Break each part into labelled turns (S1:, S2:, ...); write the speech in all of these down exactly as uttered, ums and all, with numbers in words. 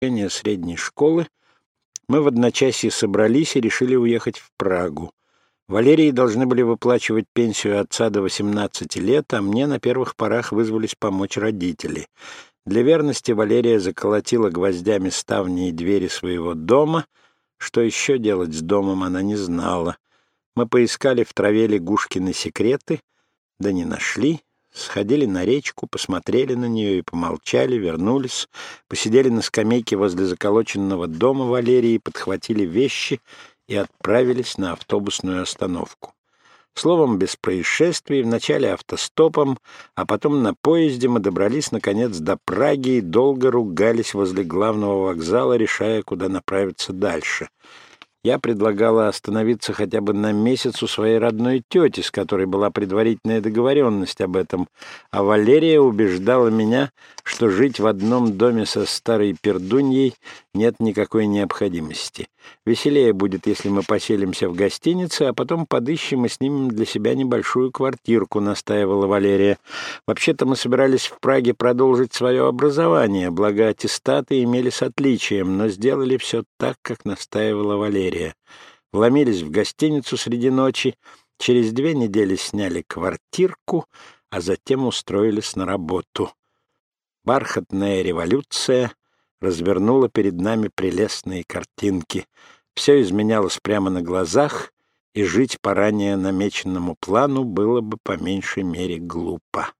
S1: средней школы мы в одночасье собрались и решили уехать в Прагу. Валерии должны были выплачивать пенсию отца до восемнадцати лет, а мне на первых порах вызвались помочь родители. Для верности Валерия заколотила гвоздями ставни и двери своего дома. Что еще делать с домом, она не знала. Мы поискали в траве лягушкины секреты, да не нашли. Сходили на речку, посмотрели на нее и помолчали, вернулись, посидели на скамейке возле заколоченного дома Валерии, подхватили вещи и отправились на автобусную остановку. Словом, без происшествий, вначале автостопом, а потом на поезде мы добрались, наконец, до Праги и долго ругались возле главного вокзала, решая, куда направиться дальше. Я предлагала остановиться хотя бы на месяц у своей родной тети, с которой была предварительная договоренность об этом, а Валерия убеждала меня, что жить в одном доме со старой пердуньей нет никакой необходимости. Веселее будет, если мы поселимся в гостинице, а потом подыщем и снимем для себя небольшую квартирку, настаивала Валерия. Вообще-то мы собирались в Праге продолжить свое образование, благо аттестаты имели с отличием, но сделали все так, как настаивала Валерия. Вломились в гостиницу среди ночи, через две недели сняли квартирку, а затем устроились на работу. Бархатная революция развернула перед нами прелестные картинки. Все изменялось прямо на глазах, и жить по ранее намеченному плану было бы по меньшей мере глупо.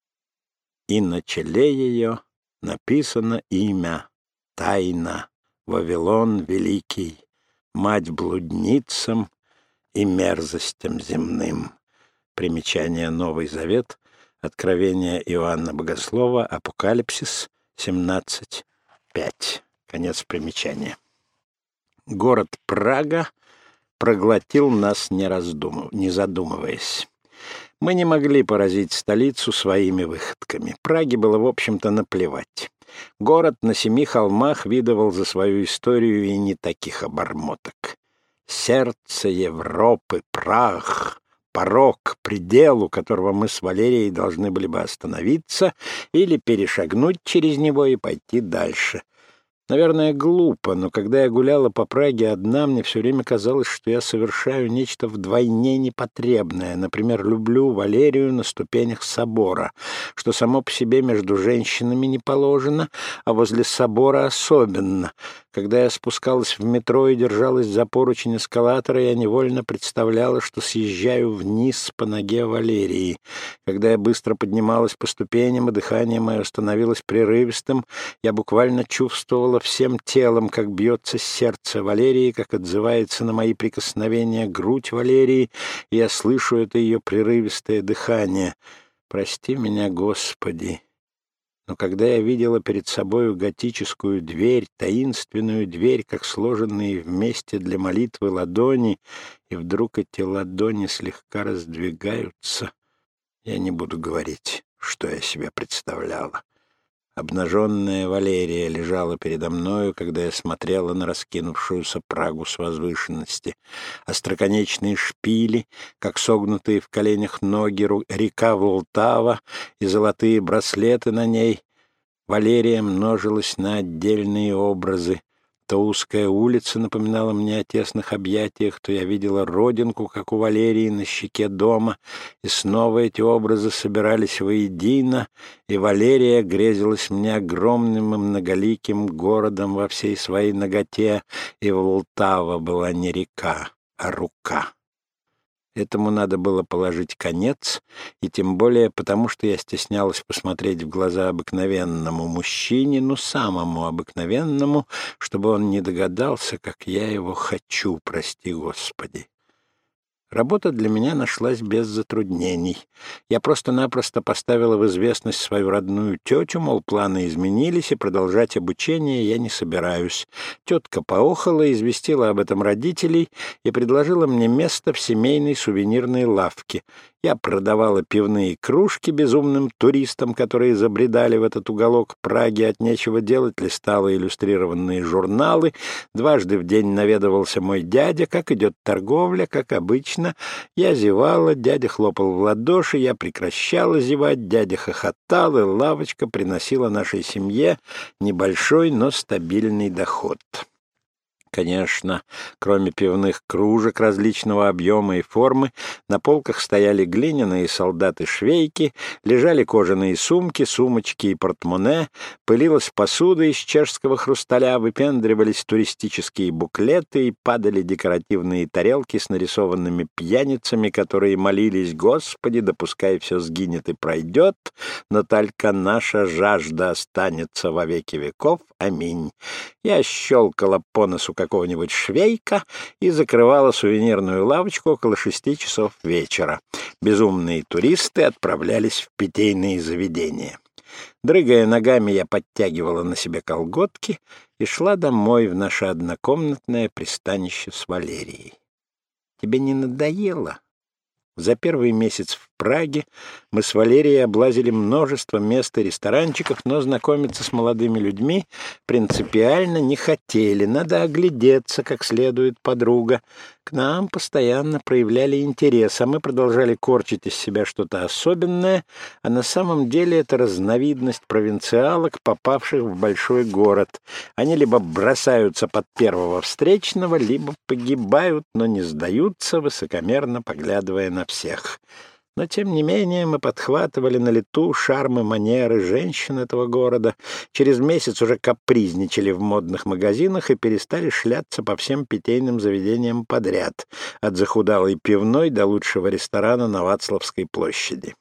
S1: И на челе ее написано имя — Тайна, Вавилон Великий, мать блудницам и мерзостям земным. Примечание «Новый Завет», Откровение Иоанна Богослова, Апокалипсис, семнадцать пять. Конец примечания. Город Прага проглотил нас, не раздумыв... не задумываясь. Мы не могли поразить столицу своими выходками. Праге было, в общем-то, наплевать. Город на семи холмах видывал за свою историю и не таких обормоток. Сердце Европы, Праг, порог, к пределу которого мы с Валерией должны были бы остановиться или перешагнуть через него и пойти дальше. Наверное, глупо, но когда я гуляла по Праге одна, мне все время казалось, что я совершаю нечто вдвойне непотребное. Например, люблю Валерию на ступенях собора, что само по себе между женщинами не положено, а возле собора особенно. Когда я спускалась в метро и держалась за поручень эскалатора, я невольно представляла, что съезжаю вниз по ноге Валерии. Когда я быстро поднималась по ступеням, и дыхание мое становилось прерывистым, я буквально чувствовала всем телом, как бьется сердце Валерии, как отзывается на мои прикосновения грудь Валерии, и я слышу это ее прерывистое дыхание. Прости меня, Господи! Но когда я видела перед собою готическую дверь, таинственную дверь, как сложенные вместе для молитвы ладони, и вдруг эти ладони слегка раздвигаются, я не буду говорить, что я себе представляла. Обнаженная Валерия лежала передо мною, когда я смотрела на раскинувшуюся Прагу с возвышенности. Остроконечные шпили, как согнутые в коленях ноги, река Волтава и золотые браслеты на ней. Валерия множилась на отдельные образы. То узкая улица напоминала мне о тесных объятиях, то я видела родинку, как у Валерии, на щеке дома, и снова эти образы собирались воедино, и Валерия грезилась мне огромным и многоликим городом во всей своей наготе, и Волтава была не река, а рука. Этому надо было положить конец, и тем более потому, что я стеснялась посмотреть в глаза обыкновенному мужчине, ну, самому обыкновенному, чтобы он не догадался, как я его хочу, прости Господи. Работа для меня нашлась без затруднений. Я просто-напросто поставила в известность свою родную тетю, мол, планы изменились, и продолжать обучение я не собираюсь. Тетка поохала, известила об этом родителей и предложила мне место в семейной сувенирной лавке. Я продавала пивные кружки безумным туристам, которые забредали в этот уголок Праги от нечего делать, листала иллюстрированные журналы. Дважды в день наведывался мой дядя, как идет торговля, как обычно. обычно. Я зевала, дядя хлопал в ладоши, я прекращала зевать, дядя хохотал, и лавочка приносила нашей семье небольшой, но стабильный доход. Конечно, кроме пивных кружек различного объема и формы, на полках стояли глиняные солдаты-швейки, лежали кожаные сумки, сумочки и портмоне, пылилась посуда из чешского хрусталя, выпендривались туристические буклеты и падали декоративные тарелки с нарисованными пьяницами, которые молились: «Господи, да пускай все сгинет и пройдет, но только наша жажда останется во веки веков. Аминь». Я щелкала по носу какого-нибудь швейка и закрывала сувенирную лавочку около шести часов вечера. Безумные туристы отправлялись в питейные заведения. Дрыгая ногами, я подтягивала на себе колготки и шла домой в наше однокомнатное пристанище с Валерией. «Тебе не надоело?» За первый месяц в Праге мы с Валерией облазили множество мест и ресторанчиков, но знакомиться с молодыми людьми принципиально не хотели. Надо оглядеться как следует, подруга. К нам постоянно проявляли интерес, а мы продолжали корчить из себя что-то особенное, а на самом деле это разновидность провинциалок, попавших в большой город. Они либо бросаются под первого встречного, либо погибают, но не сдаются, высокомерно поглядывая на всех. Но, тем не менее, мы подхватывали на лету шармы, манеры женщин этого города, через месяц уже капризничали в модных магазинах и перестали шляться по всем питейным заведениям подряд, от захудалой пивной до лучшего ресторана на Вацлавской площади.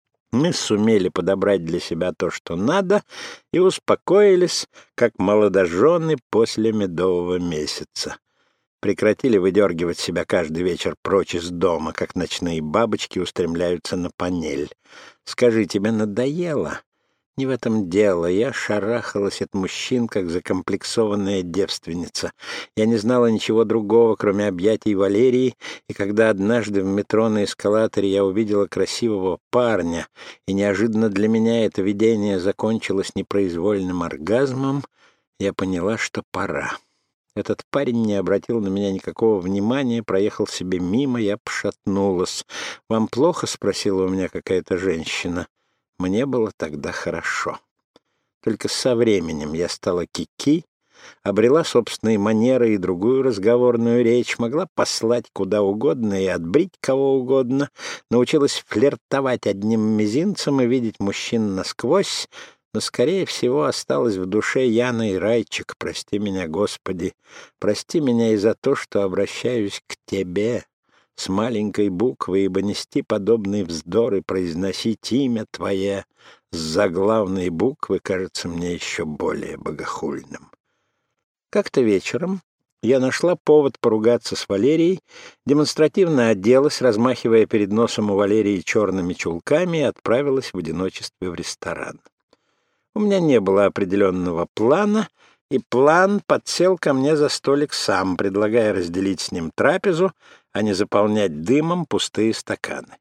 S1: Мы сумели подобрать для себя то, что надо, и успокоились, как молодожены после медового месяца. Прекратили выдергивать себя каждый вечер прочь из дома, как ночные бабочки устремляются на панель. «Скажи, тебе надоело?» Не в этом дело. Я шарахалась от мужчин, как закомплексованная девственница. Я не знала ничего другого, кроме объятий Валерии, и когда однажды в метро на эскалаторе я увидела красивого парня, и неожиданно для меня это видение закончилось непроизвольным оргазмом, я поняла, что пора. Этот парень не обратил на меня никакого внимания, проехал себе мимо, я пошатнулась. «Вам плохо?» — спросила у меня какая-то женщина. Мне было тогда хорошо. Только со временем я стала кики, обрела собственные манеры и другую разговорную речь, могла послать куда угодно и отбрить кого угодно, научилась флиртовать одним мизинцем и видеть мужчин насквозь, но, скорее всего, осталась в душе Яна и Райчик. Прости меня, Господи, прости меня и за то, что обращаюсь к Тебе с маленькой буквы, ибо нести подобный вздор и произносить имя Твое с заглавной буквы кажется мне еще более богохульным. Как-то вечером я нашла повод поругаться с Валерией, демонстративно оделась, размахивая перед носом у Валерии черными чулками, и отправилась в одиночестве в ресторан. У меня не было определенного плана, и план подсел ко мне за столик сам, предлагая разделить с ним трапезу, а не заполнять дымом пустые стаканы.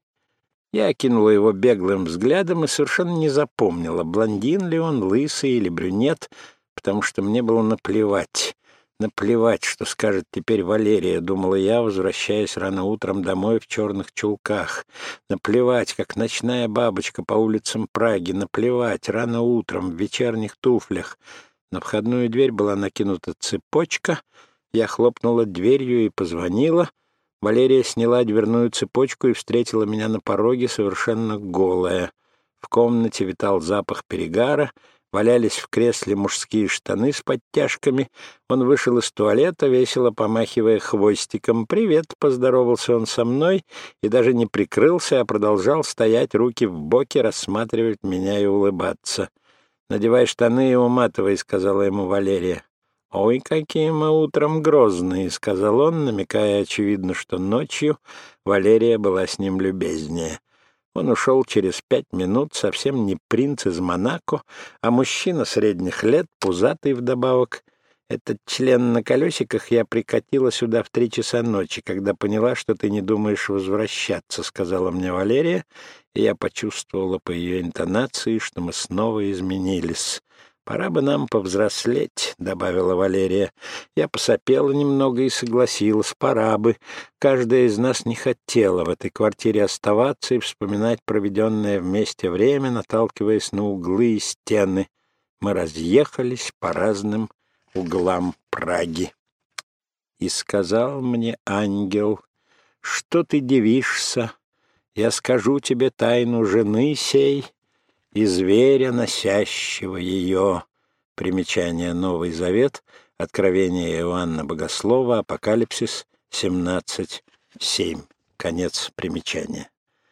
S1: Я окинула его беглым взглядом и совершенно не запомнила, блондин ли он, лысый или брюнет, потому что мне было наплевать. Наплевать, что скажет теперь Валерия, думала я, возвращаясь рано утром домой в черных чулках. Наплевать, как ночная бабочка по улицам Праги. Наплевать, рано утром в вечерних туфлях. На входную дверь была накинута цепочка. Я хлопнула дверью и позвонила. Валерия сняла дверную цепочку и встретила меня на пороге совершенно голая. В комнате витал запах перегара. Валялись в кресле мужские штаны с подтяжками. Он вышел из туалета, весело помахивая хвостиком. «Привет!» — поздоровался он со мной и даже не прикрылся, а продолжал стоять, руки в боки, рассматривать меня и улыбаться. «Надевай штаны и уматывай», — сказала ему Валерия. «Ой, какие мы утром грозные», — сказал он, намекая, очевидно, что ночью Валерия была с ним любезнее. Он ушел через пять минут, совсем не принц из Монако, а мужчина средних лет, пузатый вдобавок. Этот член на колесиках я прикатила сюда в три часа ночи, когда поняла, что ты не думаешь возвращаться, — сказала мне Валерия, и я почувствовала по ее интонации, что мы снова изменились. «Пора бы нам повзрослеть», — добавила Валерия. Я посопела немного и согласилась. Пора бы. Каждая из нас не хотела в этой квартире оставаться и вспоминать проведенное вместе время, наталкиваясь на углы и стены. Мы разъехались по разным углам Праги. И сказал мне ангел: «Что ты дивишься? Я скажу тебе тайну жены сей и зверя, носящего ее». Примечание: Новый Завет, Откровение Иоанна Богослова, Апокалипсис семнадцать семь. Конец примечания.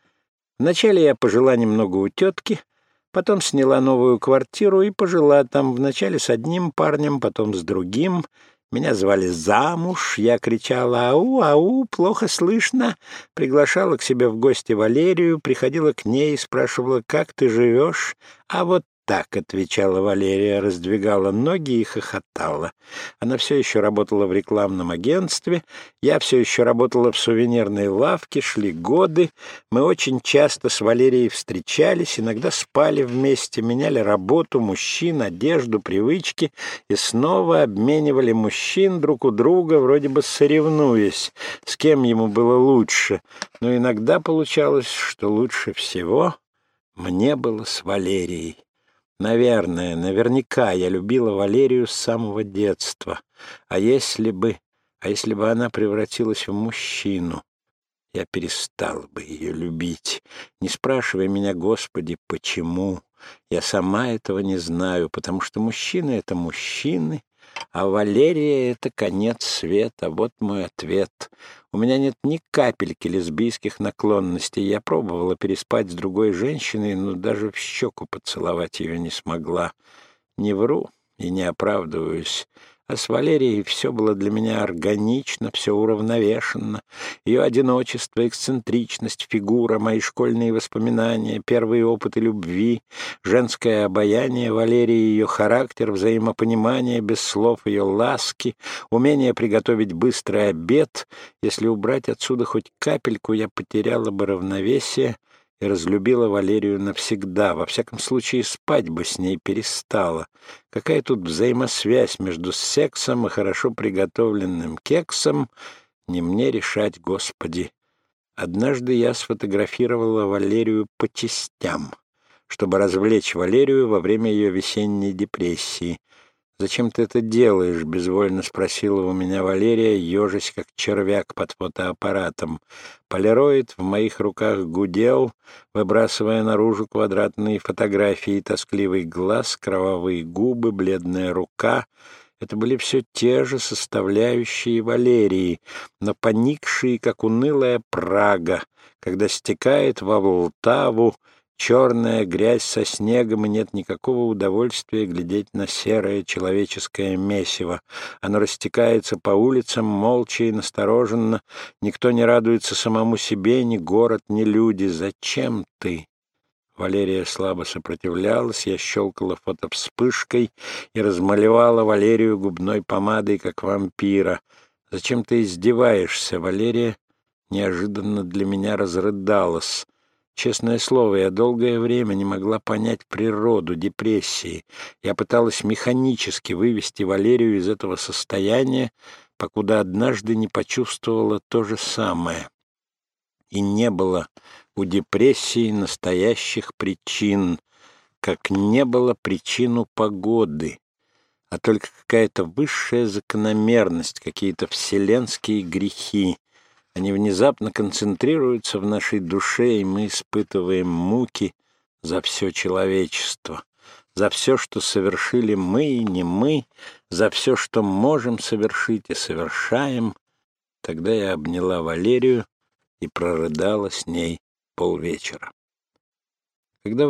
S1: Вначале я пожила немного у тетки, потом сняла новую квартиру и пожила там вначале с одним парнем, потом с другим. Меня звали замуж, я кричала «Ау, ау, плохо слышно», приглашала к себе в гости Валерию, приходила к ней и спрашивала: «Как ты живешь?» «А вот так», — отвечала Валерия, раздвигала ноги и хохотала. Она все еще работала в рекламном агентстве, я все еще работала в сувенирной лавке, шли годы. Мы очень часто с Валерией встречались, иногда спали вместе, меняли работу, мужчин, одежду, привычки и снова обменивали мужчин друг у друга, вроде бы соревнуясь, с кем ему было лучше. Но иногда получалось, что лучше всего мне было с Валерией. Наверное, наверняка я любила Валерию с самого детства. А если бы, а если бы она превратилась в мужчину, я перестал бы ее любить. Не спрашивай меня, Господи, почему. Я сама этого не знаю, потому что мужчины — это мужчины, а Валерия — это конец света. Вот мой ответ. У меня нет ни капельки лесбийских наклонностей. Я пробовала переспать с другой женщиной, но даже в щеку поцеловать ее не смогла. Не вру и не оправдываюсь. А с Валерией все было для меня органично, все уравновешенно. Ее одиночество, эксцентричность, фигура, мои школьные воспоминания, первые опыты любви, женское обаяние Валерии, ее характер, взаимопонимание без слов, ее ласки, умение приготовить быстрый обед. Если убрать отсюда хоть капельку, я потеряла бы равновесие и разлюбила Валерию навсегда. Во всяком случае, спать бы с ней перестала. Какая тут взаимосвязь между сексом и хорошо приготовленным кексом, не мне решать, Господи. Однажды я сфотографировала Валерию по частям, чтобы развлечь Валерию во время ее весенней депрессии. «Зачем ты это делаешь?» — безвольно спросила у меня Валерия, ежась как червяк под фотоаппаратом. Полироид в моих руках гудел, выбрасывая наружу квадратные фотографии: тоскливый глаз, кровавые губы, бледная рука. Это были все те же составляющие Валерии, но поникшие, как унылая Прага, когда стекает во Влтаву черная грязь со снегом, и нет никакого удовольствия глядеть на серое человеческое месиво. Оно растекается по улицам молча и настороженно. Никто не радуется самому себе, ни город, ни люди. «Зачем ты?» Валерия слабо сопротивлялась, я щелкала фотовспышкой и размалевала Валерию губной помадой, как вампира. «Зачем ты издеваешься?» Валерия неожиданно для меня разрыдалась. Честное слово, я долгое время не могла понять природу депрессии. Я пыталась механически вывести Валерию из этого состояния, покуда однажды не почувствовала то же самое. И не было у депрессии настоящих причин, как не было причин у погоды, а только какая-то высшая закономерность, какие-то вселенские грехи. Они внезапно концентрируются в нашей душе, и мы испытываем муки за все человечество, за все, что совершили мы и не мы, за все, что можем совершить и совершаем. Тогда я обняла Валерию и прорыдала с ней полвечера. Когда